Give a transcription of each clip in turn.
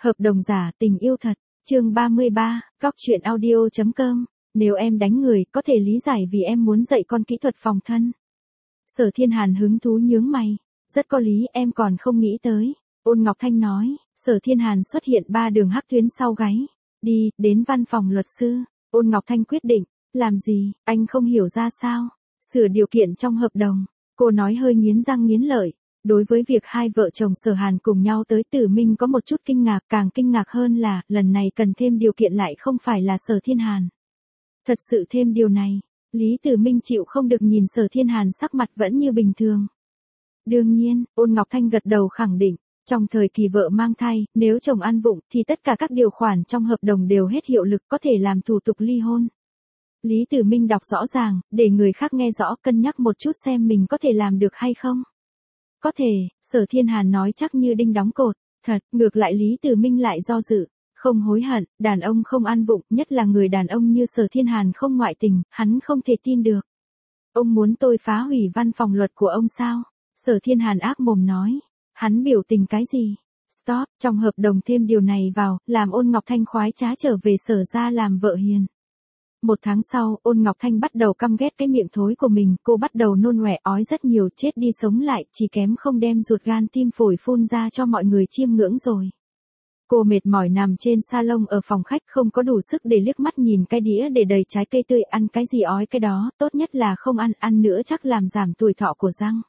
Hợp đồng giả tình yêu thật, chương 33, góc chuyện audio.com, nếu em đánh người có thể lý giải vì em muốn dạy con kỹ thuật phòng thân. Sở Thiên Hàn hứng thú nhướng mày, rất có lý em còn không nghĩ tới. Ôn Ngọc Thanh nói, Sở Thiên Hàn xuất hiện 3 đường hắc tuyến sau gáy. Đi, đến văn phòng luật sư. Ôn Ngọc Thanh quyết định, làm gì, anh không hiểu ra sao? Sửa điều kiện trong hợp đồng. Cô nói hơi nghiến răng nghiến lợi. Đối với việc hai vợ chồng Sở Hàn cùng nhau tới Tử Minh có một chút kinh ngạc, càng kinh ngạc hơn là, lần này cần thêm điều kiện lại không phải là Sở Thiên Hàn. Thật sự thêm điều này, Lý Tử Minh chịu không được nhìn Sở Thiên Hàn sắc mặt vẫn như bình thường. Đương nhiên, Ôn Ngọc Thanh gật đầu khẳng định, trong thời kỳ vợ mang thai, nếu chồng ăn vụng thì tất cả các điều khoản trong hợp đồng đều hết hiệu lực, có thể làm thủ tục ly hôn. Lý Tử Minh đọc rõ ràng, để người khác nghe rõ, cân nhắc một chút xem mình có thể làm được hay không. Có thể, Sở Thiên Hàn nói chắc như đinh đóng cột. Thật, ngược lại Lý Tử Minh lại do dự, không hối hận, đàn ông không ăn vụng, nhất là người đàn ông như Sở Thiên Hàn không ngoại tình, hắn không thể tin được. Ông muốn tôi phá hủy văn phòng luật của ông sao? Sở Thiên Hàn ác mồm nói. Hắn biểu tình cái gì? Stop, trong hợp đồng thêm điều này vào, làm Ôn Ngọc Thanh khoái trá trở về Sở ra làm vợ hiền. 1 tháng sau, Ôn Ngọc Thanh bắt đầu căm ghét cái miệng thối của mình, cô bắt đầu nôn ọe ói rất nhiều, chết đi sống lại, chỉ kém không đem ruột gan tim phổi phun ra cho mọi người chiêm ngưỡng rồi. Cô mệt mỏi nằm trên salon ở phòng khách, không có đủ sức để liếc mắt nhìn cái đĩa để đầy trái cây tươi, ăn cái gì ói cái đó, tốt nhất là không ăn nữa chắc làm giảm tuổi thọ của răng.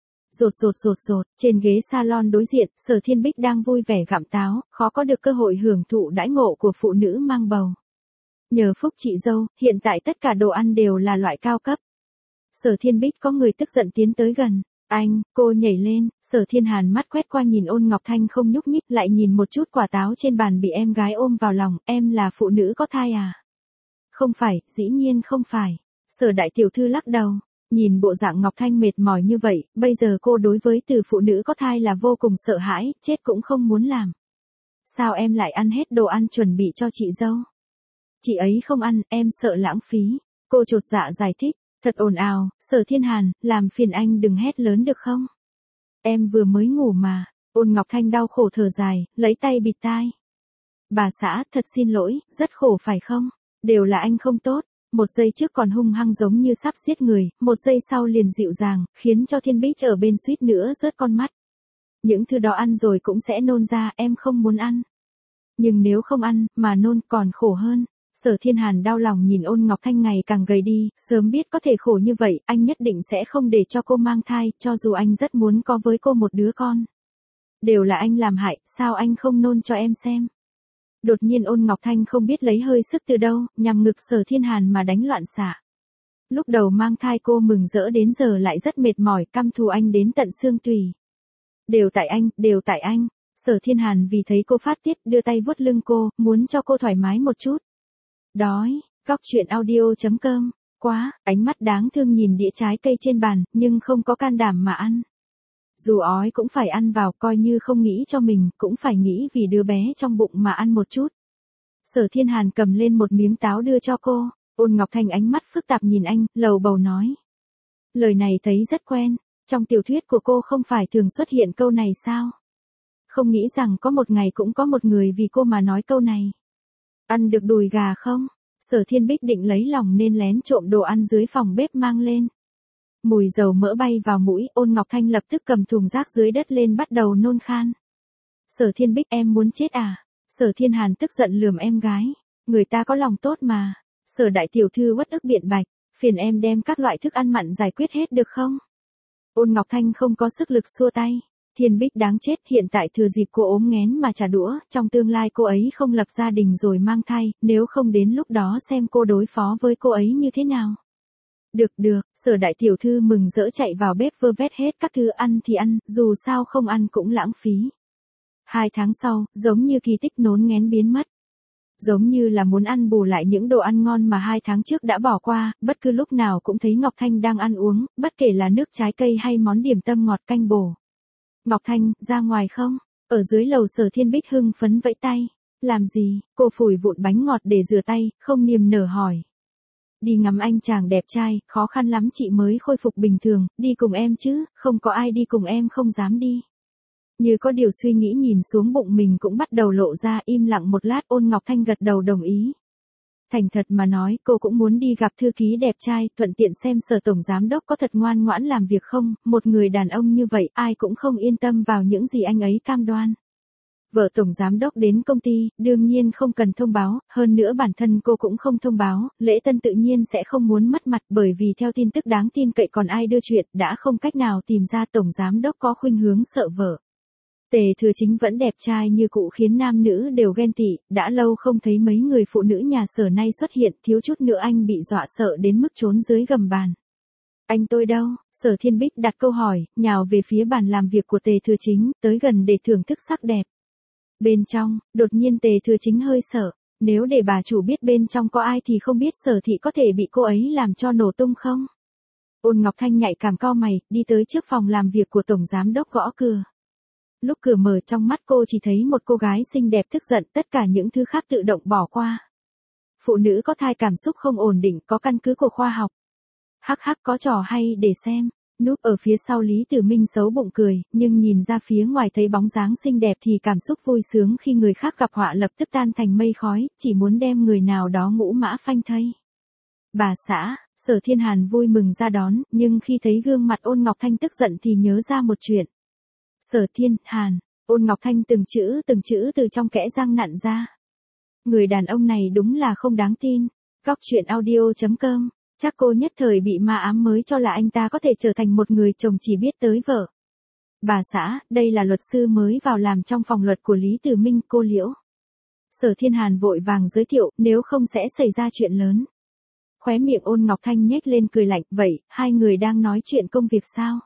Rột, trên ghế salon đối diện, Sở Thiên Bích đang vui vẻ gặm táo, khó có được cơ hội hưởng thụ đãi ngộ của phụ nữ mang bầu. Nhờ phúc chị dâu, hiện tại tất cả đồ ăn đều là loại cao cấp. Sở Thiên Bích có người tức giận tiến tới gần. Anh, cô nhảy lên, Sở Thiên Hàn mắt quét qua nhìn Ôn Ngọc Thanh không nhúc nhích, lại nhìn một chút quả táo trên bàn bị em gái ôm vào lòng, em là phụ nữ có thai à? Không phải, dĩ nhiên không phải. Sở đại tiểu thư lắc đầu, nhìn bộ dạng Ngọc Thanh mệt mỏi như vậy, bây giờ cô đối với từ phụ nữ có thai là vô cùng sợ hãi, chết cũng không muốn làm. Sao em lại ăn hết đồ ăn chuẩn bị cho chị dâu? Chị ấy không ăn, em sợ lãng phí. Cô chột dạ giải thích, thật ồn ào, Sở Thiên Hàn, làm phiền anh đừng hét lớn được không? Em vừa mới ngủ mà. Ôn Ngọc Thanh đau khổ thở dài, lấy tay bịt tai. Bà xã, thật xin lỗi, rất khổ phải không? Đều là anh không tốt. Một giây trước còn hung hăng giống như sắp giết người, một giây sau liền dịu dàng, khiến cho Thiên Bích ở bên suýt nữa rớt con mắt. Những thứ đó ăn rồi cũng sẽ nôn ra, em không muốn ăn. Nhưng nếu không ăn, mà nôn còn khổ hơn. Sở Thiên Hàn đau lòng nhìn Ôn Ngọc Thanh ngày càng gầy đi, sớm biết có thể khổ như vậy, anh nhất định sẽ không để cho cô mang thai, cho dù anh rất muốn có với cô một đứa con. Đều là anh làm hại, sao anh không nôn cho em xem? Đột nhiên Ôn Ngọc Thanh không biết lấy hơi sức từ đâu, nhằm ngực Sở Thiên Hàn mà đánh loạn xạ. Lúc đầu mang thai cô mừng rỡ đến giờ lại rất mệt mỏi, căm thù anh đến tận xương tủy. Đều tại anh. Sở Thiên Hàn vì thấy cô phát tiết, đưa tay vuốt lưng cô, muốn cho cô thoải mái một chút. Đói, góc chuyện audio.com, quá, ánh mắt đáng thương nhìn đĩa trái cây trên bàn, nhưng không có can đảm mà ăn. Dù ói cũng phải ăn vào, coi như không nghĩ cho mình, cũng phải nghĩ vì đứa bé trong bụng mà ăn một chút. Sở Thiên Hàn cầm lên một miếng táo đưa cho cô, Ôn Ngọc Thanh ánh mắt phức tạp nhìn anh, lầu bầu nói. Lời này thấy rất quen, trong tiểu thuyết của cô không phải thường xuất hiện câu này sao? Không nghĩ rằng có một ngày cũng có một người vì cô mà nói câu này. Ăn được đùi gà không? Sở Thiên Bích định lấy lòng nên lén trộm đồ ăn dưới phòng bếp mang lên. Mùi dầu mỡ bay vào mũi, Ôn Ngọc Thanh lập tức cầm thùng rác dưới đất lên bắt đầu nôn khan. Sở Thiên Bích, em muốn chết à? Sở Thiên Hàn tức giận lườm em gái. Người ta có lòng tốt mà. Sở đại tiểu thư uất ức biện bạch, phiền em đem các loại thức ăn mặn giải quyết hết được không? Ôn Ngọc Thanh không có sức lực xua tay. Thiên Bích đáng chết, hiện tại thừa dịp cô ốm nghén mà trả đũa, trong tương lai cô ấy không lập gia đình rồi mang thai, nếu không đến lúc đó xem cô đối phó với cô ấy như thế nào. Được, Sở đại tiểu thư mừng rỡ chạy vào bếp vơ vét hết các thứ ăn thì ăn, dù sao không ăn cũng lãng phí. 2 tháng sau, giống như kỳ tích nôn nghén biến mất. Giống như là muốn ăn bù lại những đồ ăn ngon mà 2 tháng trước đã bỏ qua, bất cứ lúc nào cũng thấy Ngọc Thanh đang ăn uống, bất kể là nước trái cây hay món điểm tâm ngọt canh bổ. Ngọc Thanh, ra ngoài không? Ở dưới lầu Sở Thiên Bích hưng phấn vẫy tay. Làm gì? Cô phủi vụn bánh ngọt để rửa tay, không niềm nở hỏi. Đi ngắm anh chàng đẹp trai, khó khăn lắm chị mới khôi phục bình thường, đi cùng em chứ, không có ai đi cùng em không dám đi. Như có điều suy nghĩ nhìn xuống bụng mình cũng bắt đầu lộ ra, im lặng một lát Ôn Ngọc Thanh gật đầu đồng ý. Thành thật mà nói, cô cũng muốn đi gặp thư ký đẹp trai, thuận tiện xem Sở tổng giám đốc có thật ngoan ngoãn làm việc không, một người đàn ông như vậy ai cũng không yên tâm vào những gì anh ấy cam đoan. Vợ tổng giám đốc đến công ty, đương nhiên không cần thông báo, hơn nữa bản thân cô cũng không thông báo, Lễ Tân tự nhiên sẽ không muốn mất mặt bởi vì theo tin tức đáng tin cậy còn ai đưa chuyện, đã không cách nào tìm ra tổng giám đốc có khuynh hướng sợ vợ. Tề Thừa Chính vẫn đẹp trai như cũ khiến nam nữ đều ghen tị, đã lâu không thấy mấy người phụ nữ nhà Sở nay xuất hiện, thiếu chút nữa anh bị dọa sợ đến mức trốn dưới gầm bàn. Anh tôi đâu? Sở Thiên Bích đặt câu hỏi, nhào về phía bàn làm việc của Tề Thừa Chính, tới gần để thưởng thức sắc đẹp. Bên trong, đột nhiên Tề Thừa Chính hơi sợ, nếu để bà chủ biết bên trong có ai thì không biết Sở thị có thể bị cô ấy làm cho nổ tung không? Ôn Ngọc Thanh nhạy cảm cau mày, đi tới trước phòng làm việc của tổng giám đốc gõ cửa. Lúc cửa mở trong mắt cô chỉ thấy một cô gái xinh đẹp tức giận, tất cả những thứ khác tự động bỏ qua. Phụ nữ có thai cảm xúc không ổn định, có căn cứ của khoa học. Hắc hắc có trò hay để xem. Núp ở phía sau Lý Tử Minh xấu bụng cười, nhưng nhìn ra phía ngoài thấy bóng dáng xinh đẹp thì cảm xúc vui sướng khi người khác gặp họa lập tức tan thành mây khói, chỉ muốn đem người nào đó ngũ mã phanh thây. Bà xã, Sở Thiên Hàn vui mừng ra đón, nhưng khi thấy gương mặt Ôn Ngọc Thanh tức giận thì nhớ ra một chuyện. Sở Thiên Hàn, Ôn Ngọc Thanh từng chữ từ trong kẽ răng nặn ra. Người đàn ông này đúng là không đáng tin. Góc truyện audio.com, chắc cô nhất thời bị ma ám mới cho là anh ta có thể trở thành một người chồng chỉ biết tới vợ. Bà xã, đây là luật sư mới vào làm trong phòng luật của Lý Tử Minh, cô Liễu. Sở Thiên Hàn vội vàng giới thiệu, nếu không sẽ xảy ra chuyện lớn. Khóe miệng Ôn Ngọc Thanh nhếch lên cười lạnh, vậy, hai người đang nói chuyện công việc sao?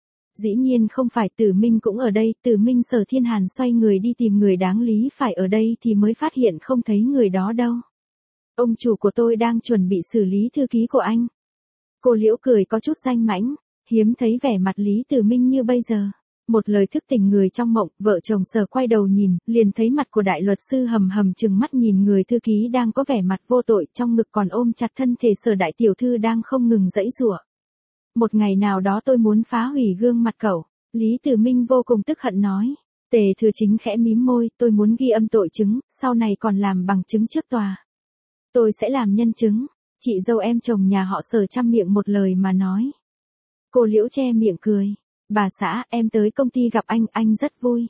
Dĩ nhiên không phải, Tử Minh cũng ở đây. Tử Minh. Sở Thiên Hàn xoay người đi tìm người đáng lý phải ở đây thì mới phát hiện không thấy người đó đâu. Ông chủ của tôi đang chuẩn bị xử lý thư ký của anh. Cô Liễu cười có chút danh mãnh, hiếm thấy vẻ mặt Lý Tử Minh như bây giờ. Một lời thức tỉnh người trong mộng, vợ chồng Sở quay đầu nhìn, liền thấy mặt của đại luật sư hầm hầm trừng mắt nhìn người thư ký đang có vẻ mặt vô tội, trong ngực còn ôm chặt thân thể Sở đại tiểu thư đang không ngừng giãy giụa. Một ngày nào đó tôi muốn phá hủy gương mặt cậu, Lý Tử Minh vô cùng tức hận nói. Tề Thừa Chính khẽ mím môi, tôi muốn ghi âm tội chứng, sau này còn làm bằng chứng trước tòa. Tôi sẽ làm nhân chứng. Chị dâu em chồng nhà họ Sở chăm miệng một lời mà nói. Cô Liễu che miệng cười. Bà xã, em tới công ty gặp anh rất vui.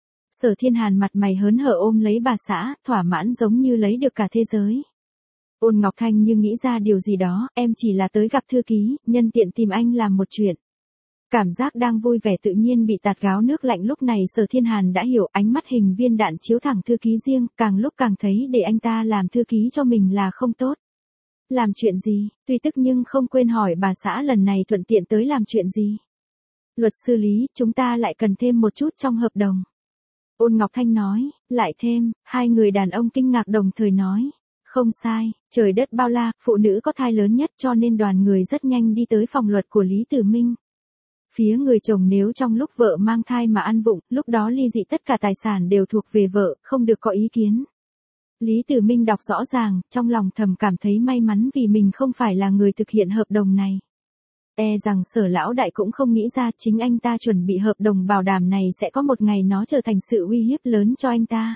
Sở Thiên Hàn mặt mày hớn hở ôm lấy bà xã, thỏa mãn giống như lấy được cả thế giới. Ôn Ngọc Thanh như nghĩ ra điều gì đó, em chỉ là tới gặp thư ký, nhân tiện tìm anh làm một chuyện. Cảm giác đang vui vẻ tự nhiên bị tạt gáo nước lạnh, lúc này Sở Thiên Hàn đã hiểu, ánh mắt hình viên đạn chiếu thẳng thư ký riêng, càng lúc càng thấy để anh ta làm thư ký cho mình là không tốt. Làm chuyện gì? Tuy tức nhưng không quên hỏi bà xã lần này thuận tiện tới làm chuyện gì. Luật sư Lý, chúng ta lại cần thêm một chút trong hợp đồng. Ôn Ngọc Thanh nói, lại thêm, hai người đàn ông kinh ngạc đồng thời nói. Không sai, trời đất bao la, phụ nữ có thai lớn nhất cho nên đoàn người rất nhanh đi tới phòng luật của Lý Tử Minh. Phía người chồng nếu trong lúc vợ mang thai mà ăn vụng, lúc đó ly dị tất cả tài sản đều thuộc về vợ, không được có ý kiến. Lý Tử Minh đọc rõ ràng, trong lòng thầm cảm thấy may mắn vì mình không phải là người thực hiện hợp đồng này. E rằng Sở lão đại cũng không nghĩ ra chính anh ta chuẩn bị hợp đồng bảo đảm này sẽ có một ngày nó trở thành sự uy hiếp lớn cho anh ta.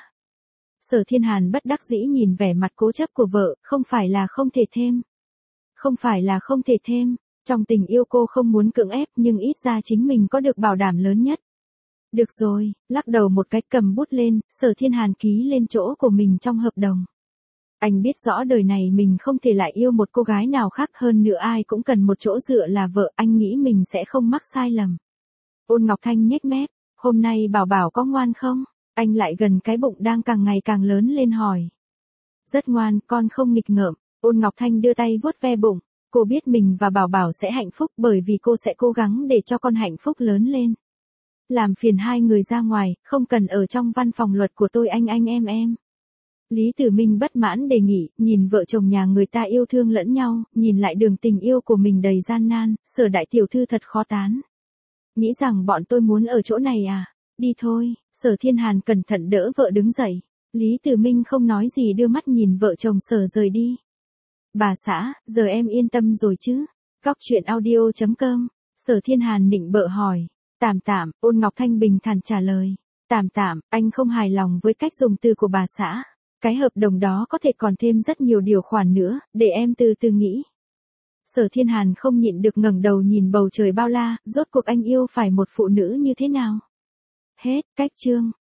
Sở Thiên Hàn bất đắc dĩ nhìn vẻ mặt cố chấp của vợ, không phải là không thể thêm. Không phải là không thể thêm, trong tình yêu cô không muốn cưỡng ép nhưng ít ra chính mình có được bảo đảm lớn nhất. Được rồi, lắc đầu một cái cầm bút lên, Sở Thiên Hàn ký lên chỗ của mình trong hợp đồng. Anh biết rõ đời này mình không thể lại yêu một cô gái nào khác, hơn nữa ai cũng cần một chỗ dựa là vợ, anh nghĩ mình sẽ không mắc sai lầm. Ôn Ngọc Thanh nhếch mép, hôm nay Bảo Bảo có ngoan không? Anh lại gần cái bụng đang càng ngày càng lớn lên hỏi. Rất ngoan, con không nghịch ngợm. Ôn Ngọc Thanh đưa tay vuốt ve bụng. Cô biết mình và Bảo Bảo sẽ hạnh phúc bởi vì cô sẽ cố gắng để cho con hạnh phúc lớn lên. Làm phiền hai người ra ngoài, không cần ở trong văn phòng luật của tôi anh em. Lý Tử Minh bất mãn đề nghị, nhìn vợ chồng nhà người ta yêu thương lẫn nhau, nhìn lại đường tình yêu của mình đầy gian nan, Sở đại tiểu thư thật khó tán. Nghĩ rằng bọn tôi muốn ở chỗ này à? Đi thôi. Sở Thiên Hàn cẩn thận đỡ vợ đứng dậy. Lý Tử Minh không nói gì đưa mắt nhìn vợ chồng Sở rời đi. Bà xã, giờ em yên tâm rồi chứ? Góc truyện audio.com. Sở Thiên Hàn nịnh bợ hỏi. Tạm tạm, Ôn Ngọc Thanh bình thản trả lời. Tạm tạm, anh không hài lòng với cách dùng từ của bà xã. Cái hợp đồng đó có thể còn thêm rất nhiều điều khoản nữa, để em từ từ nghĩ. Sở Thiên Hàn không nhịn được ngẩng đầu nhìn bầu trời bao la, rốt cuộc anh yêu phải một phụ nữ như thế nào? Hết, cách chương.